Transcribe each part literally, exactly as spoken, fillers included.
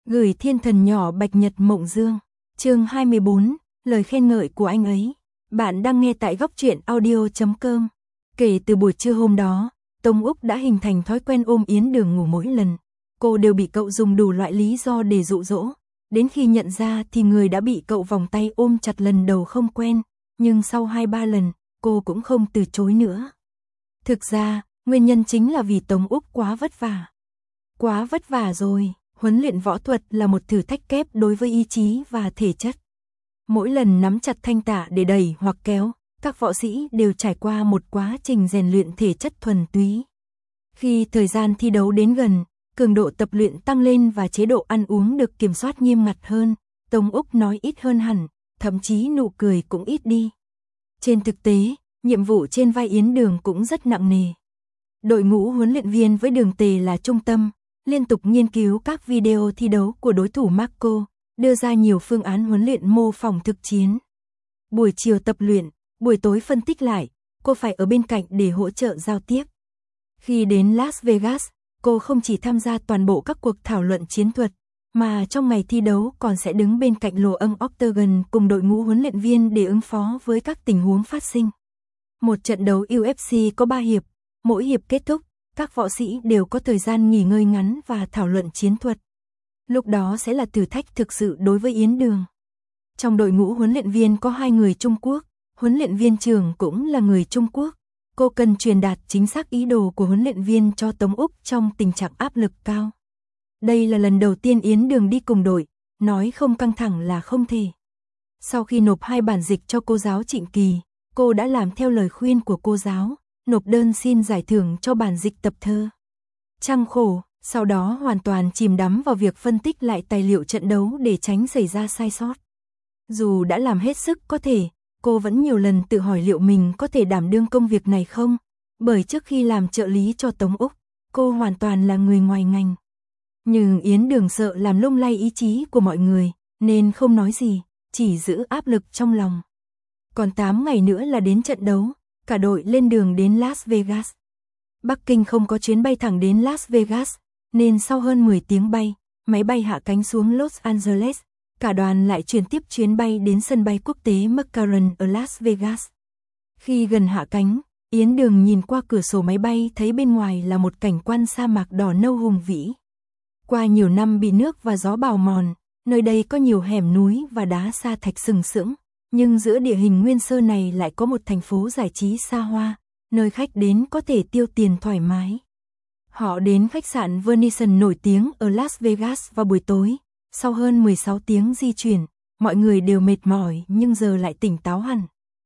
Gửi thiên thần nhỏ Bạch Nhật Mộng Dương. Chương hai mươi bốn, lời khen ngợi của anh ấy. Bạn đang nghe tại góc truyện audio chấm com. Kể từ buổi trưa hôm đó, Tống Úc đã hình thành thói quen ôm Yến Đường ngủ mỗi lần. Cô đều bị cậu dùng đủ loại lý do để dụ dỗ. Đến khi nhận ra thì người đã bị cậu vòng tay ôm chặt lần đầu không quen, nhưng sau hai ba lần, cô cũng không từ chối nữa. Thực ra, nguyên nhân chính là vì Tống Úc quá vất vả. Quá vất vả rồi. Huấn luyện võ thuật là một thử thách kép đối với ý chí và thể chất. Mỗi lần nắm chặt thanh tạ để đẩy hoặc kéo, các võ sĩ đều trải qua một quá trình rèn luyện thể chất thuần túy. Khi thời gian thi đấu đến gần, cường độ tập luyện tăng lên và chế độ ăn uống được kiểm soát nghiêm ngặt hơn, Tống Úc nói ít hơn hẳn, thậm chí nụ cười cũng ít đi. Trên thực tế, nhiệm vụ trên vai Yến Đường cũng rất nặng nề. Đội ngũ huấn luyện viên với Đường Tề là trung tâm, liên tục nghiên cứu các video thi đấu của đối thủ Marco, đưa ra nhiều phương án huấn luyện mô phỏng thực chiến. Buổi chiều tập luyện, buổi tối phân tích lại, cô phải ở bên cạnh để hỗ trợ giao tiếp. Khi đến Las Vegas, cô không chỉ tham gia toàn bộ các cuộc thảo luận chiến thuật, mà trong ngày thi đấu còn sẽ đứng bên cạnh lồ âm Octagon cùng đội ngũ huấn luyện viên để ứng phó với các tình huống phát sinh. Một trận đấu u ép xê có ba hiệp, mỗi hiệp kết thúc, các võ sĩ đều có thời gian nghỉ ngơi ngắn và thảo luận chiến thuật. Lúc đó sẽ là thử thách thực sự đối với Yến Đường. Trong đội ngũ huấn luyện viên có hai người Trung Quốc, huấn luyện viên trưởng cũng là người Trung Quốc. Cô cần truyền đạt chính xác ý đồ của huấn luyện viên cho Tống Úc trong tình trạng áp lực cao. Đây là lần đầu tiên Yến Đường đi cùng đội, nói không căng thẳng là không thể. Sau khi nộp hai bản dịch cho cô giáo Trịnh Kỳ, cô đã làm theo lời khuyên của cô giáo, nộp đơn xin giải thưởng cho bản dịch tập thơ. Trăng khổ, sau đó hoàn toàn chìm đắm vào việc phân tích lại tài liệu trận đấu để tránh xảy ra sai sót. Dù đã làm hết sức có thể, cô vẫn nhiều lần tự hỏi liệu mình có thể đảm đương công việc này không, bởi trước khi làm trợ lý cho Tống Úc, cô hoàn toàn là người ngoài ngành. Nhưng Yến Đường sợ làm lung lay ý chí của mọi người, nên không nói gì, chỉ giữ áp lực trong lòng. Còn tám ngày nữa là đến trận đấu. Cả đội lên đường đến Las Vegas. Bắc Kinh không có chuyến bay thẳng đến Las Vegas, nên sau hơn mười tiếng bay, máy bay hạ cánh xuống Los Angeles, cả đoàn lại chuyển tiếp chuyến bay đến sân bay quốc tế McCarran ở Las Vegas. Khi gần hạ cánh, Yến Đường nhìn qua cửa sổ máy bay thấy bên ngoài là một cảnh quan sa mạc đỏ nâu hùng vĩ. Qua nhiều năm bị nước và gió bào mòn, nơi đây có nhiều hẻm núi và đá sa thạch sừng sững. Nhưng giữa địa hình nguyên sơ này lại có một thành phố giải trí xa hoa, nơi khách đến có thể tiêu tiền thoải mái. Họ đến khách sạn Venetian nổi tiếng ở Las Vegas vào buổi tối. Sau hơn mười sáu tiếng di chuyển, mọi người đều mệt mỏi nhưng giờ lại tỉnh táo hẳn.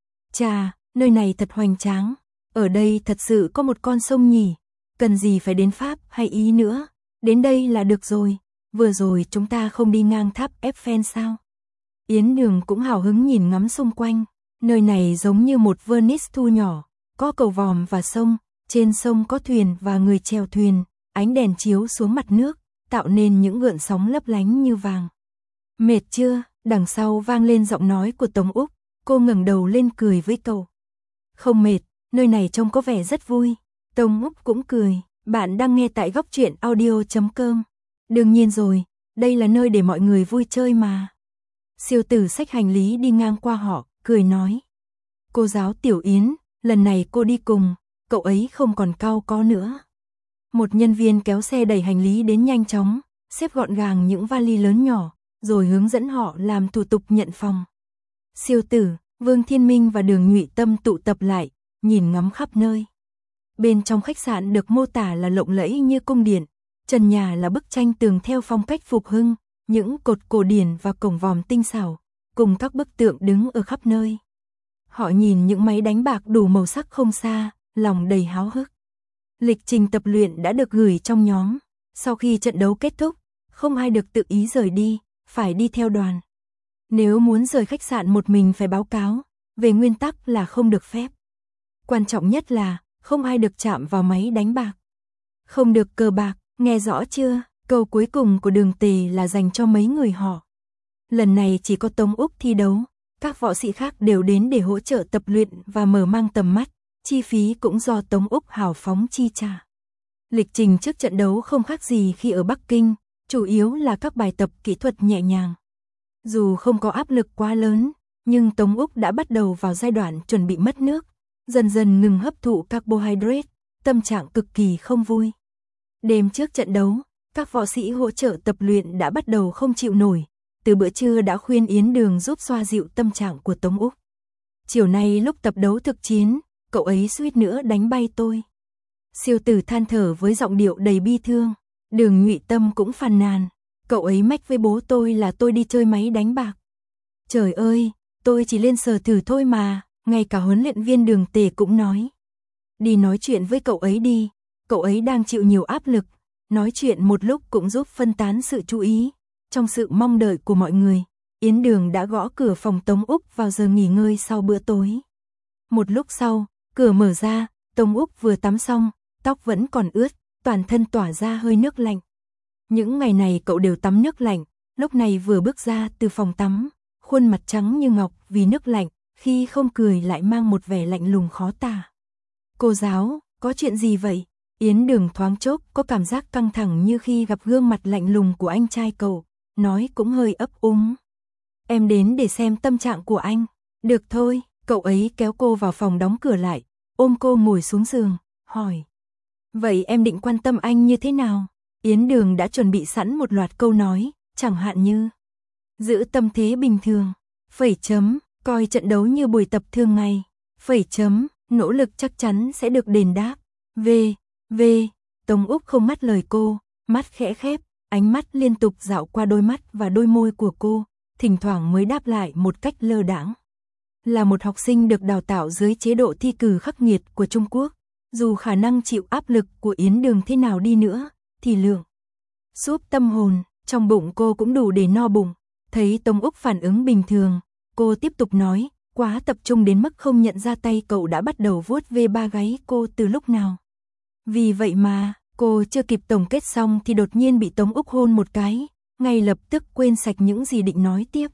Chà, nơi này thật hoành tráng. Ở đây thật sự có một con sông nhỉ. Cần gì phải đến Pháp hay Ý nữa. Đến đây là được rồi. Vừa rồi chúng ta không đi ngang tháp Eiffel sao? Yến Đường cũng hào hứng nhìn ngắm xung quanh, nơi này giống như một Venice thu nhỏ, có cầu vòm và sông, trên sông có thuyền và người chèo thuyền, ánh đèn chiếu xuống mặt nước, tạo nên những gợn sóng lấp lánh như vàng. Mệt chưa? Đằng sau vang lên giọng nói của Tống Úc, cô ngẩng đầu lên cười với cậu. Không mệt, nơi này trông có vẻ rất vui. Tống Úc cũng cười, bạn đang nghe tại góc truyện audio chấm com. Đương nhiên rồi, đây là nơi để mọi người vui chơi mà. Siêu tử xách hành lý đi ngang qua họ, cười nói. Cô giáo Tiểu Yến, lần này cô đi cùng, cậu ấy không còn cau có nữa. Một nhân viên kéo xe đẩy hành lý đến nhanh chóng, xếp gọn gàng những vali lớn nhỏ, rồi hướng dẫn họ làm thủ tục nhận phòng. Siêu tử, Vương Thiên Minh và Đường Nhụy Tâm tụ tập lại, nhìn ngắm khắp nơi. Bên trong khách sạn được mô tả là lộng lẫy như cung điện, trần nhà là bức tranh tường theo phong cách phục hưng. Những cột cổ điển và cổng vòm tinh xảo, cùng các bức tượng đứng ở khắp nơi. Họ nhìn những máy đánh bạc đủ màu sắc không xa, lòng đầy háo hức. Lịch trình tập luyện đã được gửi trong nhóm. Sau khi trận đấu kết thúc, không ai được tự ý rời đi, phải đi theo đoàn. Nếu muốn rời khách sạn một mình phải báo cáo, về nguyên tắc là không được phép. Quan trọng nhất là, không ai được chạm vào máy đánh bạc. Không được cờ bạc, nghe rõ chưa? Câu cuối cùng của Đường Tề là dành cho mấy người họ. Lần này chỉ có Tống Úc thi đấu, các võ sĩ khác đều đến để hỗ trợ tập luyện và mở mang tầm mắt, chi phí cũng do Tống Úc hào phóng chi trả. Lịch trình trước trận đấu không khác gì khi ở Bắc Kinh, chủ yếu là các bài tập kỹ thuật nhẹ nhàng. Dù không có áp lực quá lớn, nhưng Tống Úc đã bắt đầu vào giai đoạn chuẩn bị mất nước, dần dần ngừng hấp thụ carbohydrate, tâm trạng cực kỳ không vui. Đêm trước trận đấu, các võ sĩ hỗ trợ tập luyện đã bắt đầu không chịu nổi, từ bữa trưa đã khuyên Yến Đường giúp xoa dịu tâm trạng của Tống Úc. Chiều nay lúc tập đấu thực chiến, cậu ấy suýt nữa đánh bay tôi. Siêu Tử than thở với giọng điệu đầy bi thương. Đường Nhụy Tâm cũng phàn nàn, cậu ấy mách với bố tôi là tôi đi chơi máy đánh bạc. Trời ơi, tôi chỉ lên sờ thử thôi mà, ngay cả huấn luyện viên Đường Tề cũng nói. Đi nói chuyện với cậu ấy đi, cậu ấy đang chịu nhiều áp lực, nói chuyện một lúc cũng giúp phân tán sự chú ý. Trong sự mong đợi của mọi người, Yến Đường đã gõ cửa phòng Tống Úc vào giờ nghỉ ngơi sau bữa tối. Một lúc sau, cửa mở ra, Tống Úc vừa tắm xong, tóc vẫn còn ướt, toàn thân tỏa ra hơi nước lạnh. Những ngày này cậu đều tắm nước lạnh, lúc này vừa bước ra từ phòng tắm, khuôn mặt trắng như ngọc vì nước lạnh, khi không cười lại mang một vẻ lạnh lùng khó tả. Cô giáo, có chuyện gì vậy? Yến Đường thoáng chốc có cảm giác căng thẳng như khi gặp gương mặt lạnh lùng của anh trai cậu, nói cũng hơi ấp úng. Em đến để xem tâm trạng của anh. Được thôi, cậu ấy kéo cô vào phòng đóng cửa lại, ôm cô ngồi xuống giường, hỏi. Vậy em định quan tâm anh như thế nào? Yến Đường đã chuẩn bị sẵn một loạt câu nói, chẳng hạn như giữ tâm thế bình thường, phẩy chấm, coi trận đấu như buổi tập thường ngày, phẩy chấm, nỗ lực chắc chắn sẽ được đền đáp, v, v. Tống Úc không ngắt lời cô, mắt khẽ khép, ánh mắt liên tục dạo qua đôi mắt và đôi môi của cô, thỉnh thoảng mới đáp lại một cách lơ đãng. Là một học sinh được đào tạo dưới chế độ thi cử khắc nghiệt của Trung Quốc, dù khả năng chịu áp lực của Yến Đường thế nào đi nữa, thì lượng súp tâm hồn trong bụng cô cũng đủ để no bụng. Thấy Tống Úc phản ứng bình thường, cô tiếp tục nói, quá tập trung đến mức không nhận ra tay cậu đã bắt đầu vuốt ve ba gáy cô từ lúc nào. Vì vậy mà, cô chưa kịp tổng kết xong thì đột nhiên bị Tống Úc hôn một cái, ngay lập tức quên sạch những gì định nói tiếp.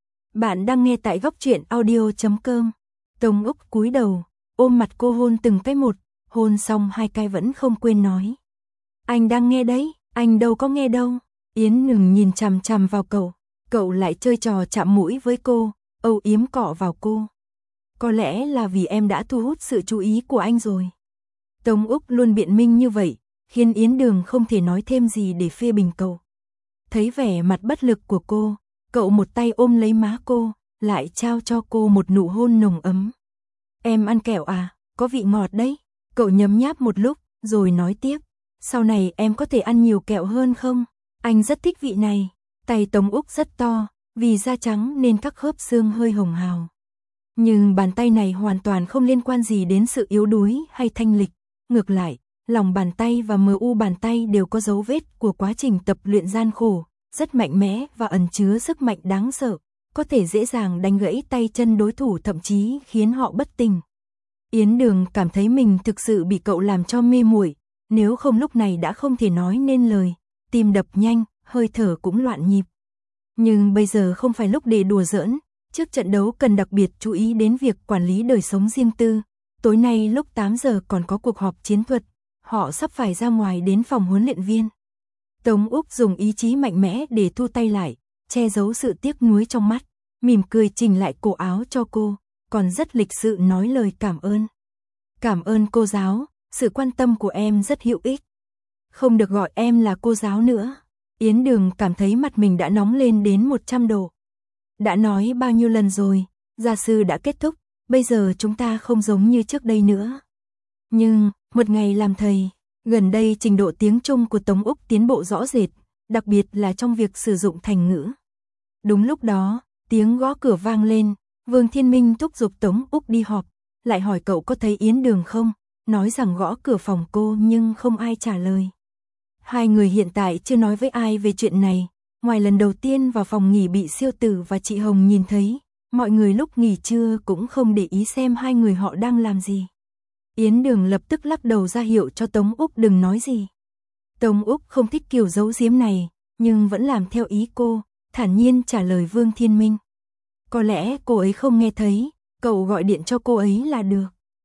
Bạn đang nghe tại góc truyện audio chấm com. Tống Úc cúi đầu, ôm mặt cô hôn từng cái một, hôn xong hai cái vẫn không quên nói. Anh đang nghe đấy, anh đâu có nghe đâu. Yến Đường nhìn chằm chằm vào cậu, cậu lại chơi trò chạm mũi với cô, âu yếm cọ vào cô. Có lẽ là vì em đã thu hút sự chú ý của anh rồi. Tống Úc luôn biện minh như vậy, khiến Yến Đường không thể nói thêm gì để phê bình cậu. Thấy vẻ mặt bất lực của cô, cậu một tay ôm lấy má cô, lại trao cho cô một nụ hôn nồng ấm. Em ăn kẹo à, có vị ngọt đấy. Cậu nhấm nháp một lúc, rồi nói tiếp. Sau này em có thể ăn nhiều kẹo hơn không? Anh rất thích vị này. Tay Tống Úc rất to, vì da trắng nên các khớp xương hơi hồng hào. Nhưng bàn tay này hoàn toàn không liên quan gì đến sự yếu đuối hay thanh lịch. Ngược lại, lòng bàn tay và mờ u bàn tay đều có dấu vết của quá trình tập luyện gian khổ, rất mạnh mẽ và ẩn chứa sức mạnh đáng sợ, có thể dễ dàng đánh gãy tay chân đối thủ, thậm chí khiến họ bất tỉnh. Yến Đường cảm thấy mình thực sự bị cậu làm cho mê muội, nếu không lúc này đã không thể nói nên lời, tim đập nhanh, hơi thở cũng loạn nhịp. Nhưng bây giờ không phải lúc để đùa giỡn, trước trận đấu cần đặc biệt chú ý đến việc quản lý đời sống riêng tư. Tối nay lúc tám giờ còn có cuộc họp chiến thuật, họ sắp phải ra ngoài đến phòng huấn luyện viên. Tống Úc dùng ý chí mạnh mẽ để thu tay lại, che giấu sự tiếc nuối trong mắt, mỉm cười chỉnh lại cổ áo cho cô, còn rất lịch sự nói lời cảm ơn. Cảm ơn cô giáo, sự quan tâm của em rất hữu ích. Không được gọi em là cô giáo nữa. Yến Đường cảm thấy mặt mình đã nóng lên đến một trăm độ. Đã nói bao nhiêu lần rồi, gia sư đã kết thúc, bây giờ chúng ta không giống như trước đây nữa. Nhưng, một ngày làm thầy, gần đây trình độ tiếng Trung của Tống Úc tiến bộ rõ rệt, đặc biệt là trong việc sử dụng thành ngữ. Đúng lúc đó, tiếng gõ cửa vang lên, Vương Thiên Minh thúc giục Tống Úc đi họp, lại hỏi cậu có thấy Yến Đường không, nói rằng gõ cửa phòng cô nhưng không ai trả lời. Hai người hiện tại chưa nói với ai về chuyện này, ngoài lần đầu tiên vào phòng nghỉ bị Siêu Tử và chị Hồng nhìn thấy, mọi người lúc nghỉ trưa cũng không để ý xem hai người họ đang làm gì. Yến Đường lập tức lắc đầu ra hiệu cho Tống Úc đừng nói gì. Tống Úc không thích kiểu giấu giếm này, nhưng vẫn làm theo ý cô, thản nhiên trả lời Vương Thiên Minh. Có lẽ cô ấy không nghe thấy, cậu gọi điện cho cô ấy là được.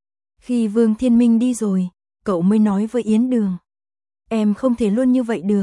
Khi Vương Thiên Minh đi rồi, cậu mới nói với Yến Đường. Em không thể luôn như vậy được,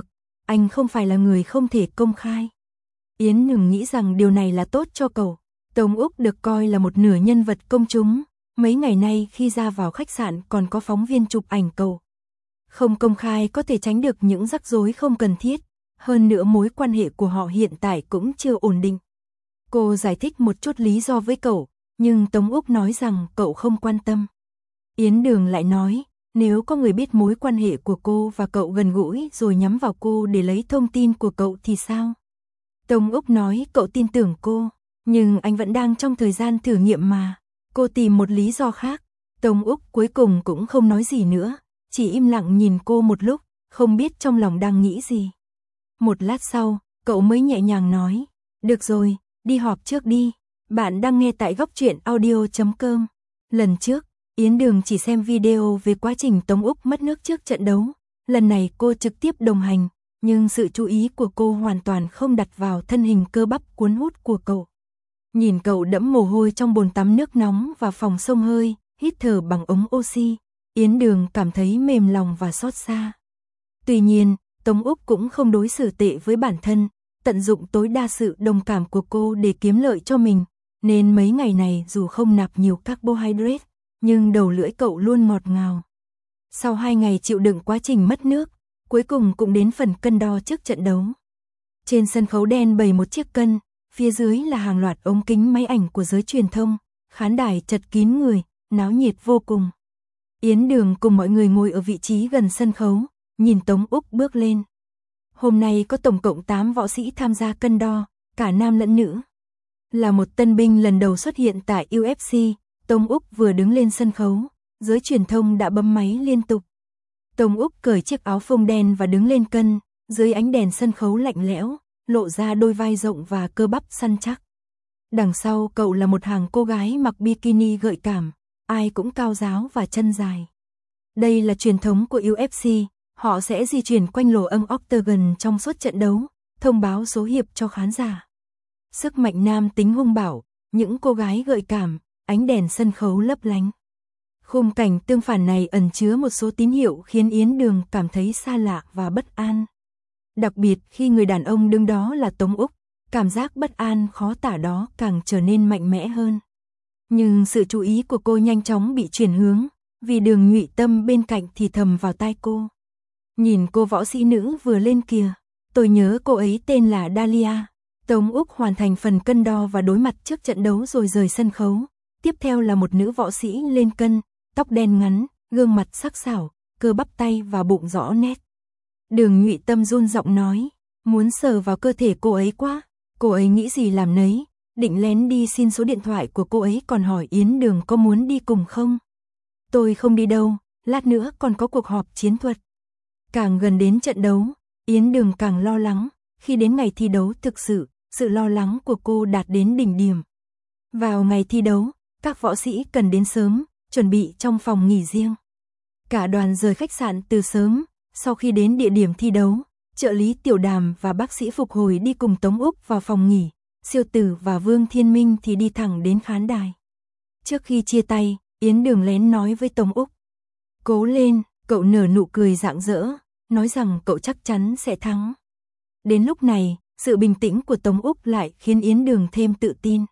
anh không phải là người không thể công khai. Yến Nương nghĩ rằng điều này là tốt cho cậu. Tống Úc được coi là một nửa nhân vật công chúng, mấy ngày nay khi ra vào khách sạn còn có phóng viên chụp ảnh cậu. Không công khai có thể tránh được những rắc rối không cần thiết, hơn nữa mối quan hệ của họ hiện tại cũng chưa ổn định. Cô giải thích một chút lý do với cậu, nhưng Tống Úc nói rằng cậu không quan tâm. Yến Đường lại nói, nếu có người biết mối quan hệ của cô và cậu gần gũi rồi nhắm vào cô để lấy thông tin của cậu thì sao? Tống Úc nói cậu tin tưởng cô, nhưng anh vẫn đang trong thời gian thử nghiệm mà. Cô tìm một lý do khác. Tống Úc cuối cùng cũng không nói gì nữa, chỉ im lặng nhìn cô một lúc, không biết trong lòng đang nghĩ gì. Một lát sau, cậu mới nhẹ nhàng nói, được rồi, đi họp trước đi. Bạn đang nghe tại góc truyện audio chấm com. Lần trước, Yến Đường chỉ xem video về quá trình Tống Úc mất nước trước trận đấu. Lần này cô trực tiếp đồng hành, nhưng sự chú ý của cô hoàn toàn không đặt vào thân hình cơ bắp cuốn hút của cậu. Nhìn cậu đẫm mồ hôi trong bồn tắm nước nóng và phòng xông hơi, hít thở bằng ống oxy, Yến Đường cảm thấy mềm lòng và xót xa. Tuy nhiên, Tống Úc cũng không đối xử tệ với bản thân, tận dụng tối đa sự đồng cảm của cô để kiếm lợi cho mình, nên mấy ngày này dù không nạp nhiều carbohydrate, nhưng đầu lưỡi cậu luôn ngọt ngào. Sau hai ngày chịu đựng quá trình mất nước, cuối cùng cũng đến phần cân đo trước trận đấu. Trên sân khấu đen bày một chiếc cân, phía dưới là hàng loạt ống kính máy ảnh của giới truyền thông, khán đài chật kín người, náo nhiệt vô cùng. Yến Đường cùng mọi người ngồi ở vị trí gần sân khấu, nhìn Tống Úc bước lên. Hôm nay có tổng cộng tám võ sĩ tham gia cân đo, cả nam lẫn nữ. Là một tân binh lần đầu xuất hiện tại u ép xê, Tống Úc vừa đứng lên sân khấu, giới truyền thông đã bấm máy liên tục. Tống Úc cởi chiếc áo phông đen và đứng lên cân, dưới ánh đèn sân khấu lạnh lẽo, lộ ra đôi vai rộng và cơ bắp săn chắc. Đằng sau cậu là một hàng cô gái mặc bikini gợi cảm, ai cũng cao ráo và chân dài. Đây là truyền thống của u ép xê, họ sẽ di chuyển quanh lỗ âm octagon trong suốt trận đấu, thông báo số hiệp cho khán giả. Sức mạnh nam tính hung bạo, những cô gái gợi cảm, ánh đèn sân khấu lấp lánh. Khung cảnh tương phản này ẩn chứa một số tín hiệu khiến Yến Đường cảm thấy xa lạ và bất an. Đặc biệt khi người đàn ông đứng đó là Tống Úc, cảm giác bất an khó tả đó càng trở nên mạnh mẽ hơn. Nhưng sự chú ý của cô nhanh chóng bị chuyển hướng, vì Đường Nhụy Tâm bên cạnh thì thầm vào tai cô. Nhìn cô võ sĩ nữ vừa lên kìa, tôi nhớ cô ấy tên là Dahlia. Tống Úc hoàn thành phần cân đo và đối mặt trước trận đấu rồi rời sân khấu. Tiếp theo là một nữ võ sĩ lên cân, tóc đen ngắn, gương mặt sắc sảo, cơ bắp tay và bụng rõ nét. Đường Nhụy Tâm run giọng nói, muốn sờ vào cơ thể cô ấy quá. Cô ấy nghĩ gì làm nấy, định lén đi xin số điện thoại của cô ấy còn hỏi Yến Đường có muốn đi cùng không. Tôi không đi đâu, lát nữa còn có cuộc họp chiến thuật. Càng gần đến trận đấu, Yến Đường càng lo lắng, khi đến ngày thi đấu thực sự, sự lo lắng của cô đạt đến đỉnh điểm. Vào ngày thi đấu, các võ sĩ cần đến sớm, chuẩn bị trong phòng nghỉ riêng. Cả đoàn rời khách sạn từ sớm, sau khi đến địa điểm thi đấu, trợ lý Tiểu Đàm và bác sĩ phục hồi đi cùng Tống Úc vào phòng nghỉ, Siêu Tử và Vương Thiên Minh thì đi thẳng đến khán đài. Trước khi chia tay, Yến Đường lén nói với Tống Úc, cố lên, cậu nở nụ cười rạng rỡ, nói rằng cậu chắc chắn sẽ thắng. Đến lúc này, sự bình tĩnh của Tống Úc lại khiến Yến Đường thêm tự tin.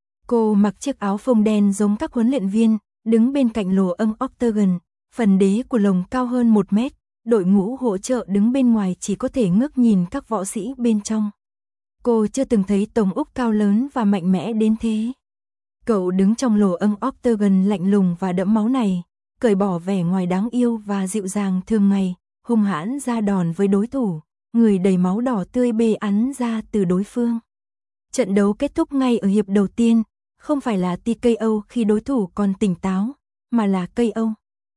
Cô mặc chiếc áo phông đen giống các huấn luyện viên, đứng bên cạnh lỗ âm octagon, phần đế của lồng cao hơn một mét, đội ngũ hỗ trợ đứng bên ngoài chỉ có thể ngước nhìn các võ sĩ bên trong. Cô chưa từng thấy Tống Úc cao lớn và mạnh mẽ đến thế. Cậu đứng trong lỗ âm octagon lạnh lùng và đẫm máu này, cởi bỏ vẻ ngoài đáng yêu và dịu dàng thường ngày, hung hãn ra đòn với đối thủ, người đầy máu đỏ tươi bê ắn ra từ đối phương. Trận đấu kết thúc ngay ở hiệp đầu tiên, không phải là tê ca o khi đối thủ còn tỉnh táo, mà là ca o.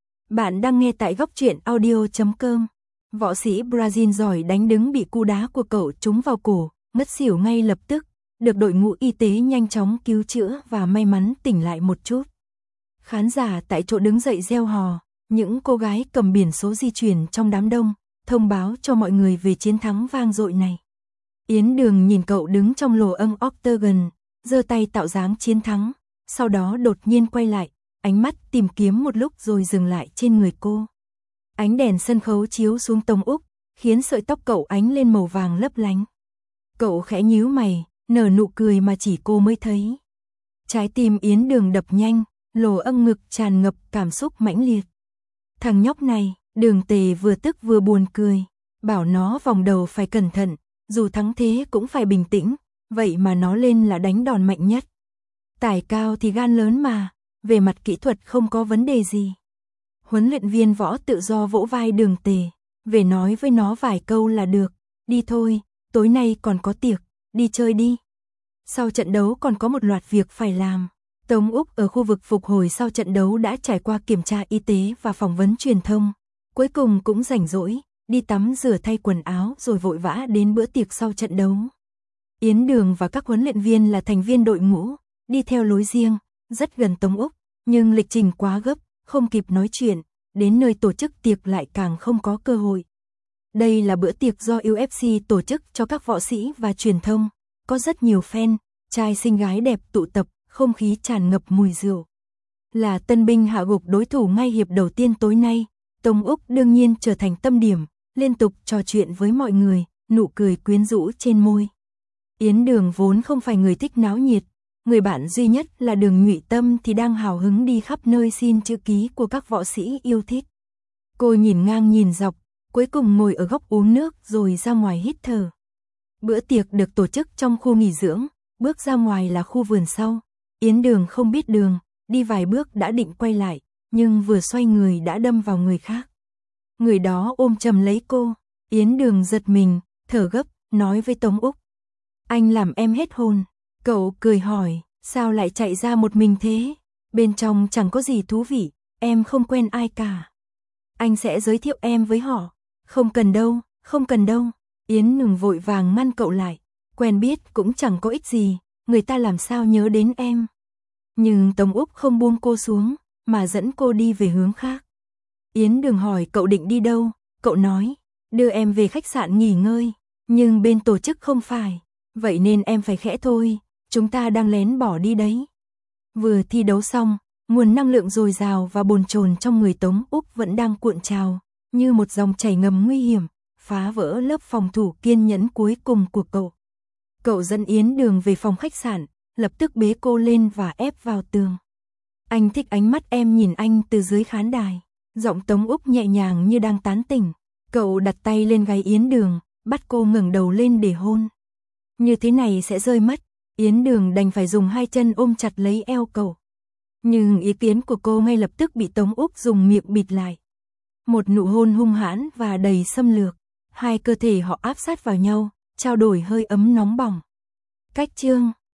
Bạn đang nghe tại góc truyện audio chấm com. Võ sĩ Brazil giỏi đánh đứng bị cú đá của cậu trúng vào cổ, ngất xỉu ngay lập tức, được đội ngũ y tế nhanh chóng cứu chữa và may mắn tỉnh lại một chút. Khán giả tại chỗ đứng dậy reo hò, những cô gái cầm biển số di chuyển trong đám đông, thông báo cho mọi người về chiến thắng vang dội này. Yến Đường nhìn cậu đứng trong lỗ âm octagon, giơ tay tạo dáng chiến thắng, sau đó đột nhiên quay lại, ánh mắt tìm kiếm một lúc rồi dừng lại trên người cô. Ánh đèn sân khấu chiếu xuống Tống Úc, khiến sợi tóc cậu ánh lên màu vàng lấp lánh. Cậu khẽ nhíu mày, nở nụ cười mà chỉ cô mới thấy. Trái tim Yến Đường đập nhanh, lồ âm ngực tràn ngập cảm xúc mãnh liệt. Thằng nhóc này, Đường Tề vừa tức vừa buồn cười, bảo nó vòng đầu phải cẩn thận, dù thắng thế cũng phải bình tĩnh, vậy mà nó lên là đánh đòn mạnh nhất. Tài cao thì gan lớn mà, về mặt kỹ thuật không có vấn đề gì. Huấn luyện viên Võ tự do vỗ vai Đường Tề, về nói với nó vài câu là được, đi thôi, tối nay còn có tiệc, đi chơi đi. Sau trận đấu còn có một loạt việc phải làm. Tống Úc ở khu vực phục hồi sau trận đấu đã trải qua kiểm tra y tế và phỏng vấn truyền thông. Cuối cùng cũng rảnh rỗi, đi tắm rửa thay quần áo rồi vội vã đến bữa tiệc sau trận đấu. Yến Đường và các huấn luyện viên là thành viên đội ngũ, đi theo lối riêng, rất gần Tống Úc, nhưng lịch trình quá gấp, không kịp nói chuyện, đến nơi tổ chức tiệc lại càng không có cơ hội. Đây là bữa tiệc do u ép xê tổ chức cho các võ sĩ và truyền thông, có rất nhiều fan, trai xinh gái đẹp tụ tập, không khí tràn ngập mùi rượu. Là tân binh hạ gục đối thủ ngay hiệp đầu tiên tối nay, Tống Úc đương nhiên trở thành tâm điểm, liên tục trò chuyện với mọi người, nụ cười quyến rũ trên môi. Yến Đường vốn không phải người thích náo nhiệt, người bạn duy nhất là Đường Nhụy Tâm thì đang hào hứng đi khắp nơi xin chữ ký của các võ sĩ yêu thích. Cô nhìn ngang nhìn dọc, cuối cùng ngồi ở góc uống nước rồi ra ngoài hít thở. Bữa tiệc được tổ chức trong khu nghỉ dưỡng, bước ra ngoài là khu vườn sau. Yến Đường không biết đường, đi vài bước đã định quay lại, nhưng vừa xoay người đã đâm vào người khác. Người đó ôm chầm lấy cô, Yến Đường giật mình, thở gấp, nói với Tống Úc. Anh làm em hết hồn. Cậu cười hỏi, sao lại chạy ra một mình thế? Bên trong chẳng có gì thú vị, em không quen ai cả. Anh sẽ giới thiệu em với họ. Không cần đâu, không cần đâu. Yến Đường vội vàng ngăn cậu lại. Quen biết cũng chẳng có ích gì, người ta làm sao nhớ đến em. Nhưng Tống Úc không buông cô xuống, mà dẫn cô đi về hướng khác. Yến Đường hỏi cậu định đi đâu, cậu nói, đưa em về khách sạn nghỉ ngơi, nhưng bên tổ chức không phải, vậy nên em phải khẽ thôi, chúng ta đang lén bỏ đi đấy. Vừa thi đấu xong, nguồn năng lượng dồi dào và bồn chồn trong người Tống Úc vẫn đang cuộn trào, như một dòng chảy ngầm nguy hiểm, phá vỡ lớp phòng thủ kiên nhẫn cuối cùng của cậu. Cậu dẫn Yến Đường về phòng khách sạn, lập tức bế cô lên và ép vào tường. Anh thích ánh mắt em nhìn anh từ dưới khán đài. Giọng Tống Úc nhẹ nhàng như đang tán tỉnh. Cậu đặt tay lên gáy Yến Đường, bắt cô ngẩng đầu lên để hôn. Như thế này sẽ rơi mất. Yến Đường đành phải dùng hai chân ôm chặt lấy eo cậu. Nhưng ý kiến của cô ngay lập tức bị Tống Úc dùng miệng bịt lại. Một nụ hôn hung hãn và đầy xâm lược. Hai cơ thể họ áp sát vào nhau, trao đổi hơi ấm nóng bỏng. Cách chương